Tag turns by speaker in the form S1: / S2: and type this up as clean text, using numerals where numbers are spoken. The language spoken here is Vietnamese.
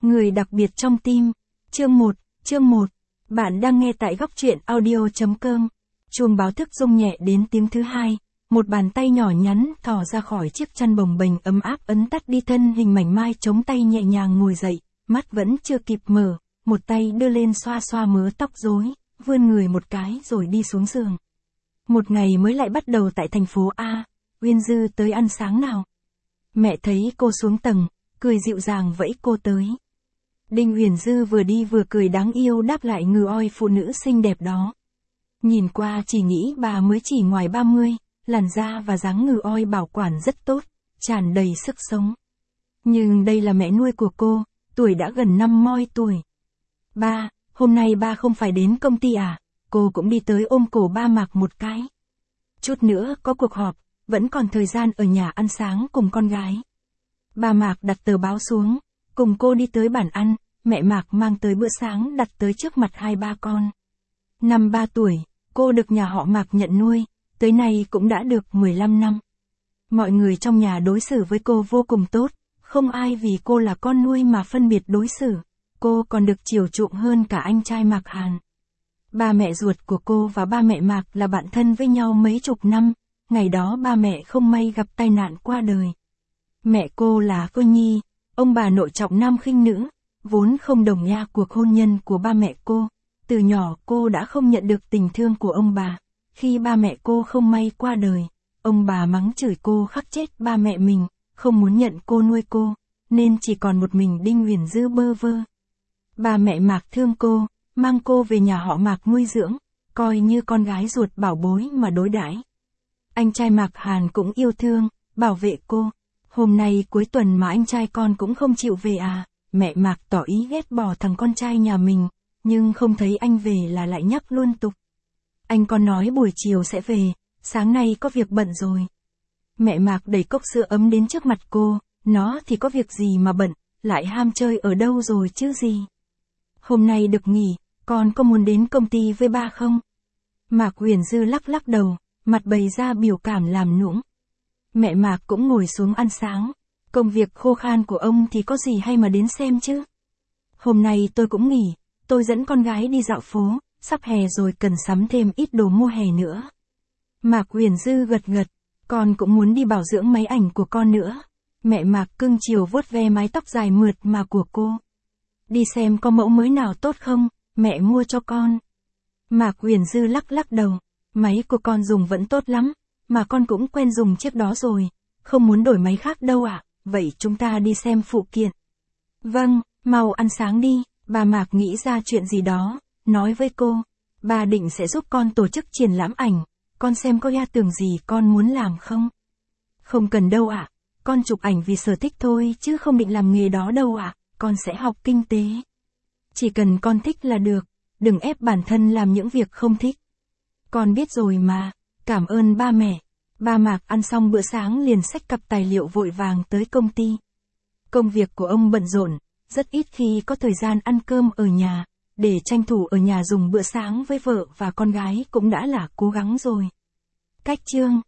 S1: Người đặc biệt trong tim. Chương 1. Bạn đang nghe tại góc truyện audio.com. Chuông báo thức rung nhẹ đến tiếng thứ hai. Một bàn tay nhỏ nhắn thò ra khỏi chiếc chăn bồng bềnh ấm áp ấn tắt đi thân hình mảnh mai, chống tay nhẹ nhàng ngồi dậy, mắt vẫn chưa kịp mở, một tay đưa lên xoa xoa mớ tóc rối, vươn người một cái rồi đi xuống giường. Một ngày mới lại bắt đầu tại thành phố A. Uyên Dư tới ăn sáng nào? Mẹ thấy cô xuống tầng, cười dịu dàng vẫy cô tới. Đinh Uyển Dư vừa đi vừa cười đáng yêu đáp lại ngừ oi phụ nữ xinh đẹp đó. Nhìn qua chỉ nghĩ bà mới chỉ ngoài 30, làn da và dáng ngừ oi bảo quản rất tốt, tràn đầy sức sống. Nhưng đây là mẹ nuôi của cô, tuổi đã gần 50 tuổi. Ba, hôm nay ba không phải đến công ty à? Cô cũng đi tới ôm cổ ba Mạc một cái. Chút nữa có cuộc họp, vẫn còn thời gian ở nhà ăn sáng cùng con gái. Ba Mạc đặt tờ báo xuống, cùng cô đi tới bàn ăn, mẹ Mạc mang tới bữa sáng đặt tới trước mặt hai ba con. Năm 3 tuổi, cô được nhà họ Mạc nhận nuôi, tới nay cũng đã được 15 năm. Mọi người trong nhà đối xử với cô vô cùng tốt, không ai vì cô là con nuôi mà phân biệt đối xử. Cô còn được chiều chuộng hơn cả anh trai Mạc Hàn. Ba mẹ ruột của cô và ba mẹ Mạc là bạn thân với nhau mấy chục năm, ngày đó ba mẹ không may gặp tai nạn qua đời. Mẹ cô là cô Nhi, ông bà nội trọng nam khinh nữ, vốn không đồng nha cuộc hôn nhân của ba mẹ cô. Từ nhỏ cô đã không nhận được tình thương của ông bà. Khi ba mẹ cô không may qua đời, ông bà mắng chửi cô khắc chết ba mẹ mình, không muốn nhận cô nuôi cô, nên chỉ còn một mình Đinh Uyển Dư bơ vơ. Ba mẹ Mạc thương cô, mang cô về nhà họ Mạc nuôi dưỡng, coi như con gái ruột bảo bối mà đối đãi. Anh trai Mạc Hàn cũng yêu thương, bảo vệ cô. Hôm nay cuối tuần mà anh trai con cũng không chịu về à? Mẹ Mạc tỏ ý ghét bỏ thằng con trai nhà mình, nhưng không thấy anh về là lại nhắc liên tục. Anh con nói buổi chiều sẽ về, sáng nay có việc bận rồi. Mẹ Mạc đẩy cốc sữa ấm đến trước mặt cô, nó thì có việc gì mà bận, lại ham chơi ở đâu rồi chứ gì. Hôm nay được nghỉ, con có muốn đến công ty với ba không? Mạc Uyển Dư lắc lắc đầu, mặt bày ra biểu cảm làm nũng. Mẹ Mạc cũng ngồi xuống ăn sáng. Công việc khô khan của ông thì có gì hay mà đến xem chứ? Hôm nay tôi cũng nghỉ, tôi dẫn con gái đi dạo phố, sắp hè rồi cần sắm thêm ít đồ mua hè nữa. Mạc Uyển Dư gật gật, con cũng muốn đi bảo dưỡng máy ảnh của con nữa. Mẹ Mạc cưng chiều vuốt ve mái tóc dài mượt mà của cô. Đi xem có mẫu mới nào tốt không, mẹ mua cho con. Mạc Uyển Dư lắc lắc đầu, máy của con dùng vẫn tốt lắm, mà con cũng quen dùng chiếc đó rồi, không muốn đổi máy khác đâu ạ. Vậy chúng ta đi xem phụ kiện. Vâng, mau ăn sáng đi. Bà Mạc nghĩ ra chuyện gì đó, nói với cô. Bà định sẽ giúp con tổ chức triển lãm ảnh, con xem có ý tưởng gì con muốn làm không? Không cần đâu ạ, con chụp ảnh vì sở thích thôi chứ không định làm nghề đó đâu ạ, con sẽ học kinh tế. Chỉ cần con thích là được, đừng ép bản thân làm những việc không thích. Con biết rồi mà, cảm ơn ba mẹ. Ba Mạc ăn xong bữa sáng liền xách cặp tài liệu vội vàng tới công ty. Công việc của ông bận rộn, rất ít khi có thời gian ăn cơm ở nhà, để tranh thủ ở nhà dùng bữa sáng với vợ và con gái cũng đã là cố gắng rồi. Cách chương